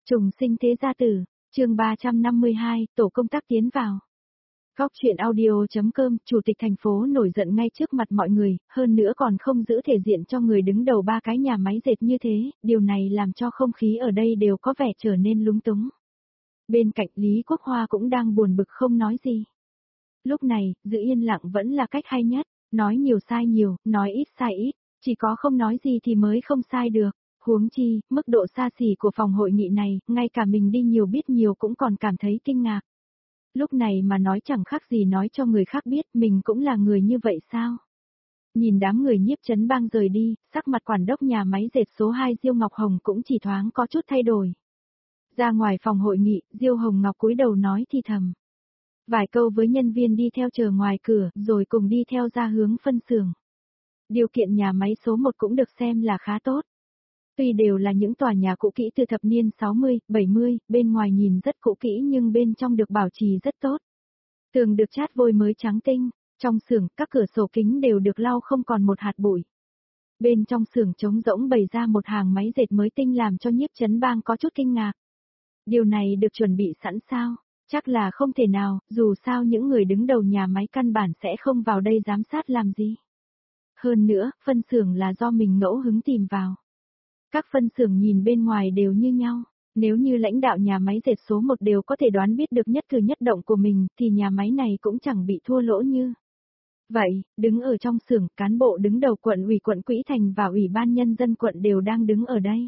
Trùng sinh thế gia tử, chương 352, tổ công tác tiến vào. Góc chuyện audio.com, chủ tịch thành phố nổi giận ngay trước mặt mọi người, hơn nữa còn không giữ thể diện cho người đứng đầu ba cái nhà máy dệt như thế, điều này làm cho không khí ở đây đều có vẻ trở nên lúng túng. Bên cạnh Lý Quốc Hoa cũng đang buồn bực không nói gì. Lúc này, giữ yên lặng vẫn là cách hay nhất, nói nhiều sai nhiều, nói ít sai ít, chỉ có không nói gì thì mới không sai được. Huống chi, mức độ xa xỉ của phòng hội nghị này, ngay cả mình đi nhiều biết nhiều cũng còn cảm thấy kinh ngạc. Lúc này mà nói chẳng khác gì nói cho người khác biết mình cũng là người như vậy sao? Nhìn đám người Nhiếp Chấn Bang rời đi, sắc mặt quản đốc nhà máy dệt số 2 Diêu Ngọc Hồng cũng chỉ thoáng có chút thay đổi. Ra ngoài phòng hội nghị, Diêu Hồng Ngọc cúi đầu nói thì thầm. Vài câu với nhân viên đi theo chờ ngoài cửa, rồi cùng đi theo ra hướng phân xưởng. Điều kiện nhà máy số 1 cũng được xem là khá tốt. Tuy đều là những tòa nhà cũ kỹ từ thập niên 60, 70, bên ngoài nhìn rất cũ kỹ nhưng bên trong được bảo trì rất tốt. Tường được chát vôi mới trắng tinh, trong xưởng các cửa sổ kính đều được lau không còn một hạt bụi. Bên trong xưởng trống rỗng bày ra một hàng máy dệt mới tinh làm cho Nhiếp Chấn Bang có chút kinh ngạc. Điều này được chuẩn bị sẵn sao? Chắc là không thể nào, dù sao những người đứng đầu nhà máy căn bản sẽ không vào đây giám sát làm gì. Hơn nữa, phân xưởng là do mình ngẫu hứng tìm vào. Các phân xưởng nhìn bên ngoài đều như nhau, nếu như lãnh đạo nhà máy dệt số 1 đều có thể đoán biết được nhất cử nhất động của mình thì nhà máy này cũng chẳng bị thua lỗ như. Vậy, đứng ở trong xưởng, cán bộ đứng đầu quận ủy quận Quỹ Thành và ủy ban nhân dân quận đều đang đứng ở đây.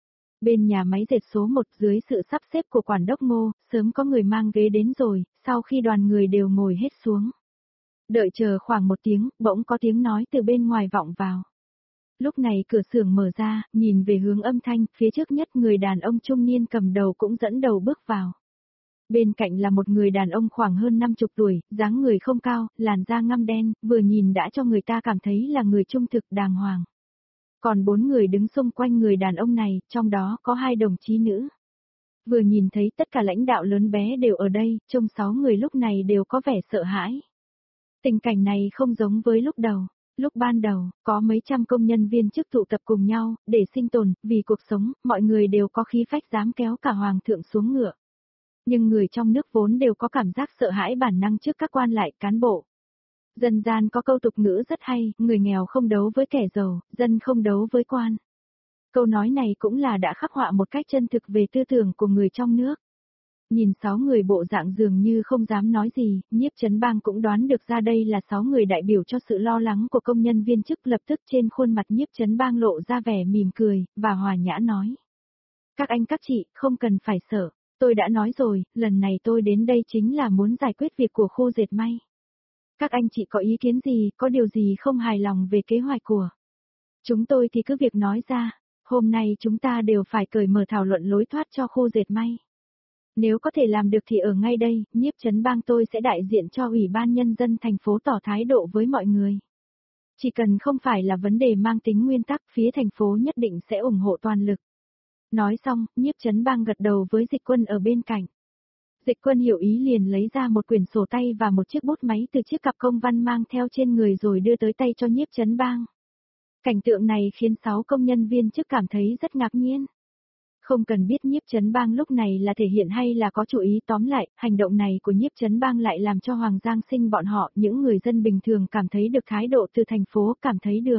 Bên nhà máy dệt số 1 dưới sự sắp xếp của quản đốc Ngô, sớm có người mang ghế đến rồi, sau khi đoàn người đều ngồi hết xuống. Đợi chờ khoảng một tiếng, bỗng có tiếng nói từ bên ngoài vọng vào. Lúc này cửa xưởng mở ra, nhìn về hướng âm thanh, phía trước nhất người đàn ông trung niên cầm đầu cũng dẫn đầu bước vào. Bên cạnh là một người đàn ông khoảng hơn 50 tuổi, dáng người không cao, làn da ngăm đen, vừa nhìn đã cho người ta cảm thấy là người trung thực đàng hoàng. Còn 4 người đứng xung quanh người đàn ông này, trong đó có 2 đồng chí nữ. Vừa nhìn thấy tất cả lãnh đạo lớn bé đều ở đây, trông 6 người lúc này đều có vẻ sợ hãi. Tình cảnh này không giống với lúc đầu. Lúc ban đầu, có mấy trăm công nhân viên chức tụ tập cùng nhau, để sinh tồn, vì cuộc sống, mọi người đều có khí phách dám kéo cả hoàng thượng xuống ngựa. Nhưng người trong nước vốn đều có cảm giác sợ hãi bản năng trước các quan lại, cán bộ. Dân gian có câu tục ngữ rất hay, người nghèo không đấu với kẻ giàu, dân không đấu với quan. Câu nói này cũng là đã khắc họa một cách chân thực về tư tưởng của người trong nước. Nhìn 6 người bộ dạng dường như không dám nói gì, Nhiếp Chấn Bang cũng đoán được ra đây là 6 người đại biểu cho sự lo lắng của công nhân viên chức, lập tức trên khuôn mặt Nhiếp Chấn Bang lộ ra vẻ mỉm cười, và hòa nhã nói. Các anh các chị, không cần phải sợ, tôi đã nói rồi, lần này tôi đến đây chính là muốn giải quyết việc của khu dệt may. Các anh chị có ý kiến gì, có điều gì không hài lòng về kế hoạch của chúng tôi thì cứ việc nói ra, hôm nay chúng ta đều phải cởi mở thảo luận lối thoát cho khu dệt may. Nếu có thể làm được thì ở ngay đây, Nhiếp Chấn Bang tôi sẽ đại diện cho Ủy ban Nhân dân thành phố tỏ thái độ với mọi người. Chỉ cần không phải là vấn đề mang tính nguyên tắc, phía thành phố nhất định sẽ ủng hộ toàn lực. Nói xong, Nhiếp Chấn Bang gật đầu với Dịch Quân ở bên cạnh. Dịch Quân hiểu ý liền lấy ra một quyển sổ tay và một chiếc bút máy từ chiếc cặp công văn mang theo trên người rồi đưa tới tay cho Nhiếp Chấn Bang. Cảnh tượng này khiến 6 công nhân viên chức cảm thấy rất ngạc nhiên. Không cần biết Nhiếp Chấn Bang lúc này là thể hiện hay là có chủ ý, tóm lại, hành động này của Nhiếp Chấn Bang lại làm cho Hoàng Giang Sinh bọn họ, những người dân bình thường cảm thấy được thái độ từ thành phố, cảm thấy được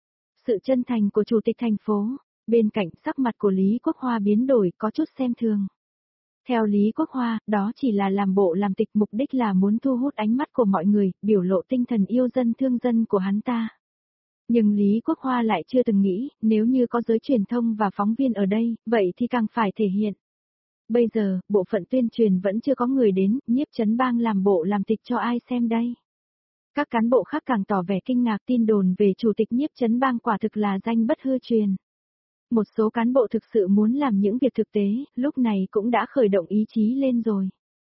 sự chân thành của chủ tịch thành phố. Bên cạnh sắc mặt của Lý Quốc Hoa biến đổi, có chút xem thường. Theo Lý Quốc Hoa, đó chỉ là làm bộ làm tịch, mục đích là muốn thu hút ánh mắt của mọi người, biểu lộ tinh thần yêu dân thương dân của hắn ta. Nhưng Lý Quốc Hoa lại chưa từng nghĩ, nếu như có giới truyền thông và phóng viên ở đây, vậy thì càng phải thể hiện. Bây giờ, bộ phận tuyên truyền vẫn chưa có người đến, Nhiếp Chấn Bang làm bộ làm tịch cho ai xem đây. Các cán bộ khác càng tỏ vẻ kinh ngạc, tin đồn về chủ tịch Nhiếp Chấn Bang quả thực là danh bất hư truyền. Một số cán bộ thực sự muốn làm những việc thực tế, lúc này cũng đã khởi động ý chí lên rồi.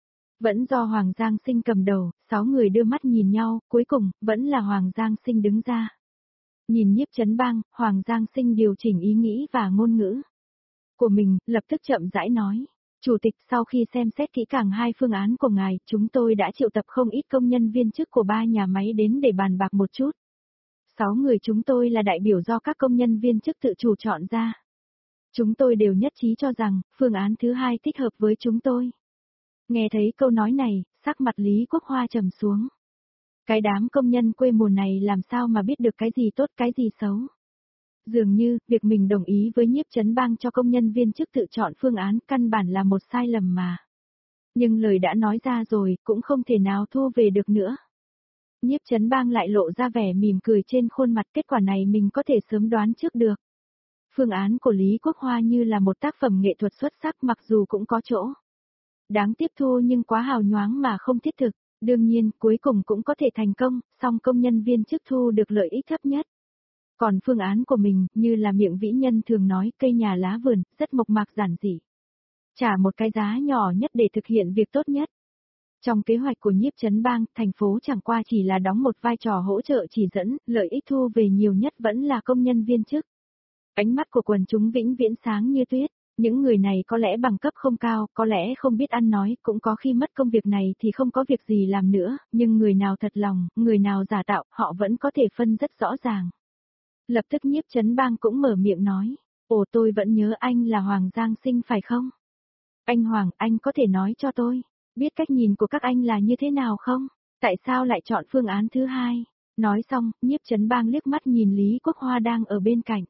Vẫn do Hoàng Giang Sinh cầm đầu, 6 người đưa mắt nhìn nhau, cuối cùng, vẫn là Hoàng Giang Sinh đứng ra. Nhìn Nhiếp Chấn Bang, Hoàng Giang Sinh điều chỉnh ý nghĩ và ngôn ngữ của mình, lập tức chậm rãi nói. Chủ tịch, sau khi xem xét kỹ càng 2 phương án của ngài, chúng tôi đã triệu tập không ít công nhân viên chức của 3 nhà máy đến để bàn bạc một chút. 6 người chúng tôi là đại biểu do các công nhân viên chức tự chủ chọn ra. Chúng tôi đều nhất trí cho rằng, phương án thứ hai thích hợp với chúng tôi. Nghe thấy câu nói này, sắc mặt Lý Quốc Hoa trầm xuống. Cái đám công nhân quê mùa này làm sao mà biết được cái gì tốt cái gì xấu. Dường như, việc mình đồng ý với Nhiếp Chấn Bang cho công nhân viên chức tự chọn phương án căn bản là một sai lầm mà. Nhưng lời đã nói ra rồi, cũng không thể nào thu về được nữa. Nhiếp Chấn Bang lại lộ ra vẻ mỉm cười trên khuôn mặt, kết quả này mình có thể sớm đoán trước được. Phương án của Lý Quốc Hoa như là một tác phẩm nghệ thuật xuất sắc mặc dù cũng có chỗ đáng tiếp thu nhưng quá hào nhoáng mà không thiết thực. Đương nhiên, cuối cùng cũng có thể thành công, song công nhân viên chức thu được lợi ích thấp nhất. Còn phương án của mình, như là miệng vĩ nhân thường nói, cây nhà lá vườn, rất mộc mạc giản dị. Trả một cái giá nhỏ nhất để thực hiện việc tốt nhất. Trong kế hoạch của Nhiếp Chấn Bang, thành phố chẳng qua chỉ là đóng một vai trò hỗ trợ chỉ dẫn, lợi ích thu về nhiều nhất vẫn là công nhân viên chức. Ánh mắt của quần chúng vĩnh viễn sáng như tuyết. Những người này có lẽ bằng cấp không cao, có lẽ không biết ăn nói, cũng có khi mất công việc này thì không có việc gì làm nữa, nhưng người nào thật lòng, người nào giả tạo, họ vẫn có thể phân rất rõ ràng. Lập tức Nhiếp Chấn Bang cũng mở miệng nói, ồ tôi vẫn nhớ anh là Hoàng Giang Sinh phải không? Anh Hoàng, anh có thể nói cho tôi, biết cách nhìn của các anh là như thế nào không? Tại sao lại chọn phương án thứ hai? Nói xong, Nhiếp Chấn Bang liếc mắt nhìn Lý Quốc Hoa đang ở bên cạnh.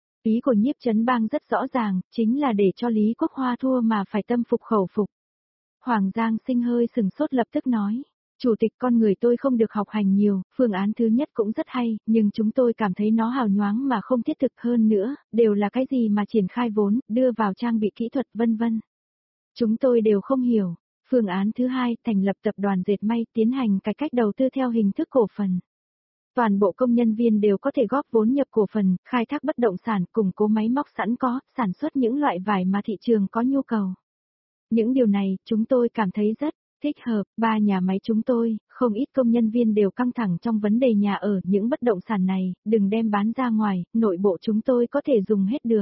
Ý của Nhiếp Chấn Bang rất rõ ràng, chính là để cho Lý Quốc Hoa thua mà phải tâm phục khẩu phục. Hoàng Giang Sinh hơi sừng sốt lập tức nói, Chủ tịch con người tôi không được học hành nhiều, phương án thứ nhất cũng rất hay, nhưng chúng tôi cảm thấy nó hào nhoáng mà không thiết thực hơn nữa, đều là cái gì mà triển khai vốn, đưa vào trang bị kỹ thuật vân vân. Chúng tôi đều không hiểu. Phương án thứ hai, thành lập tập đoàn dệt may tiến hành cải cách đầu tư theo hình thức cổ phần. Toàn bộ công nhân viên đều có thể góp vốn nhập cổ phần, khai thác bất động sản, củng cố máy móc sẵn có, sản xuất những loại vải mà thị trường có nhu cầu. Những điều này, chúng tôi cảm thấy rất thích hợp. Ba nhà máy chúng tôi, không ít công nhân viên đều căng thẳng trong vấn đề nhà ở, những bất động sản này, đừng đem bán ra ngoài, nội bộ chúng tôi có thể dùng hết được.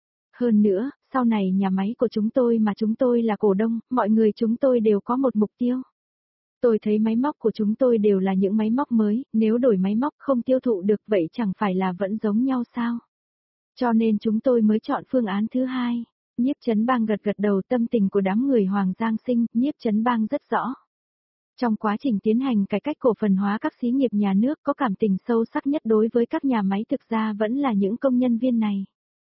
Hơn nữa, sau này nhà máy của chúng tôi mà chúng tôi là cổ đông, mọi người chúng tôi đều có một mục tiêu. Tôi thấy máy móc của chúng tôi đều là những máy móc mới, nếu đổi máy móc không tiêu thụ được vậy chẳng phải là vẫn giống nhau sao? Cho nên chúng tôi mới chọn phương án thứ hai. Nhiếp Chấn Bang gật gật đầu, tâm tình của đám người Hoàng Giang Sinh, Nhiếp Chấn Bang rất rõ. Trong quá trình tiến hành cải cách cổ phần hóa các xí nghiệp nhà nước có cảm tình sâu sắc nhất đối với các nhà máy thực ra vẫn là những công nhân viên này.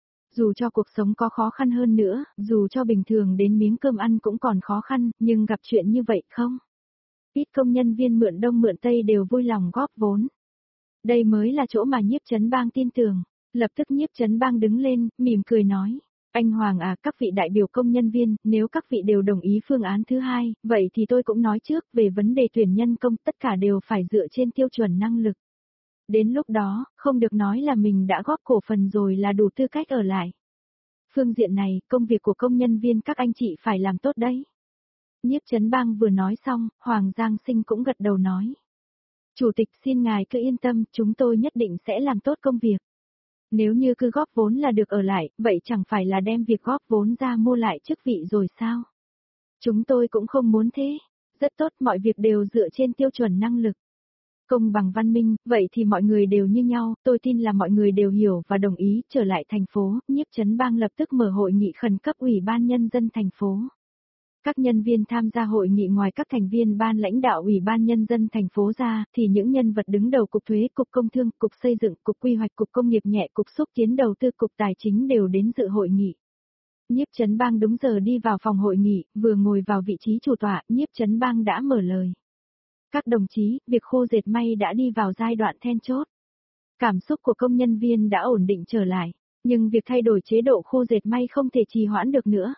Dù cho cuộc sống có khó khăn hơn nữa, dù cho bình thường đến miếng cơm ăn cũng còn khó khăn, nhưng gặp chuyện như vậy không? Ít công nhân viên mượn đông mượn tây đều vui lòng góp vốn. Đây mới là chỗ mà Nhiếp Chấn Bang tin tưởng. Lập tức Nhiếp Chấn Bang đứng lên, mỉm cười nói. Anh Hoàng à, các vị đại biểu công nhân viên, nếu các vị đều đồng ý phương án thứ hai, vậy thì tôi cũng nói trước về vấn đề tuyển nhân công, tất cả đều phải dựa trên tiêu chuẩn năng lực. Đến lúc đó, không được nói là mình đã góp cổ phần rồi là đủ tư cách ở lại. Phương diện này, công việc của công nhân viên các anh chị phải làm tốt đấy. Nhiếp Chấn Bang vừa nói xong, Hoàng Giang Sinh cũng gật đầu nói. Chủ tịch xin ngài cứ yên tâm, chúng tôi nhất định sẽ làm tốt công việc. Nếu như cứ góp vốn là được ở lại, vậy chẳng phải là đem việc góp vốn ra mua lại chức vị rồi sao? Chúng tôi cũng không muốn thế. Rất tốt, mọi việc đều dựa trên tiêu chuẩn năng lực. Công bằng văn minh, vậy thì mọi người đều như nhau, tôi tin là mọi người đều hiểu và đồng ý. Trở lại thành phố, Nhiếp Chấn Bang lập tức mở hội nghị khẩn cấp Ủy ban Nhân dân thành phố. Các nhân viên tham gia hội nghị ngoài các thành viên ban lãnh đạo Ủy ban Nhân dân thành phố ra, thì những nhân vật đứng đầu Cục Thuế, Cục Công Thương, Cục Xây dựng, Cục Quy hoạch, Cục Công nghiệp nhẹ, Cục Xúc tiến đầu tư, Cục Tài chính đều đến dự hội nghị. Nhiếp Chấn Bang đúng giờ đi vào phòng hội nghị, vừa ngồi vào vị trí chủ tọa, Nhiếp Chấn Bang đã mở lời. Các đồng chí, việc khô dệt may đã đi vào giai đoạn then chốt. Cảm xúc của công nhân viên đã ổn định trở lại, nhưng việc thay đổi chế độ khô dệt may không thể trì hoãn được nữa.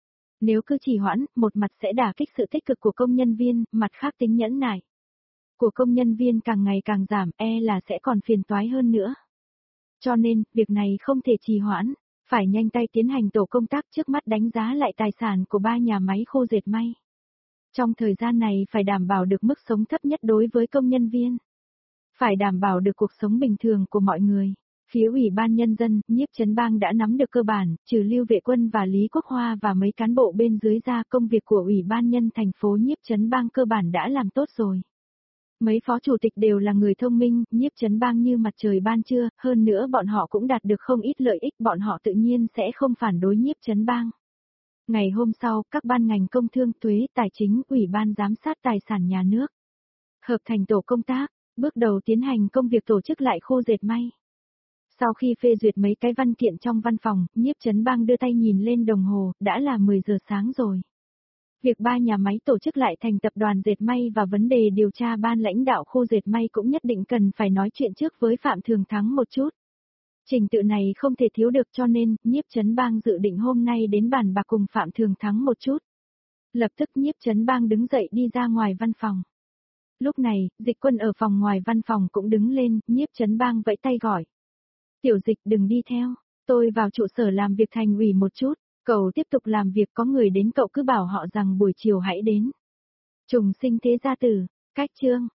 Nếu cứ trì hoãn, một mặt sẽ đả kích sự tích cực của công nhân viên, mặt khác tính nhẫn nại của công nhân viên càng ngày càng giảm, là sẽ còn phiền toái hơn nữa. Cho nên, việc này không thể trì hoãn, phải nhanh tay tiến hành tổ công tác trước mắt đánh giá lại tài sản của 3 nhà máy khô dệt may. Trong thời gian này phải đảm bảo được mức sống thấp nhất đối với công nhân viên. Phải đảm bảo được cuộc sống bình thường của mọi người. Phía Ủy ban Nhân dân, Nhiếp Chấn Bang đã nắm được cơ bản, trừ Lưu Vệ Quân và Lý Quốc Hoa và mấy cán bộ bên dưới ra, công việc của Ủy ban Nhân thành phố Nhiếp Chấn Bang cơ bản đã làm tốt rồi. Mấy phó chủ tịch đều là người thông minh, Nhiếp Chấn Bang như mặt trời ban trưa, hơn nữa bọn họ cũng đạt được không ít lợi ích, bọn họ tự nhiên sẽ không phản đối Nhiếp Chấn Bang. Ngày hôm sau, các ban ngành công thương, thuế, tài chính, ủy ban giám sát tài sản nhà nước hợp thành tổ công tác, bước đầu tiến hành công việc tổ chức lại khu dệt may. Sau khi phê duyệt mấy cái văn kiện trong văn phòng, Nhiếp Chấn Bang đưa tay nhìn lên đồng hồ, đã là 10 giờ sáng rồi. Việc ba nhà máy tổ chức lại thành tập đoàn dệt may và vấn đề điều tra ban lãnh đạo khu dệt may cũng nhất định cần phải nói chuyện trước với Phạm Thường Thắng một chút. Trình tự này không thể thiếu được cho nên, Nhiếp Chấn Bang dự định hôm nay đến bàn bạc cùng Phạm Thường Thắng một chút. Lập tức Nhiếp Chấn Bang đứng dậy đi ra ngoài văn phòng. Lúc này, Dịch Quân ở phòng ngoài văn phòng cũng đứng lên, Nhiếp Chấn Bang vẫy tay gọi. Tiểu Dịch đừng đi theo, tôi vào trụ sở làm việc thành ủy một chút, cậu tiếp tục làm việc có người đến cậu cứ bảo họ rằng buổi chiều hãy đến. Trùng sinh thế gia tử, cách chương.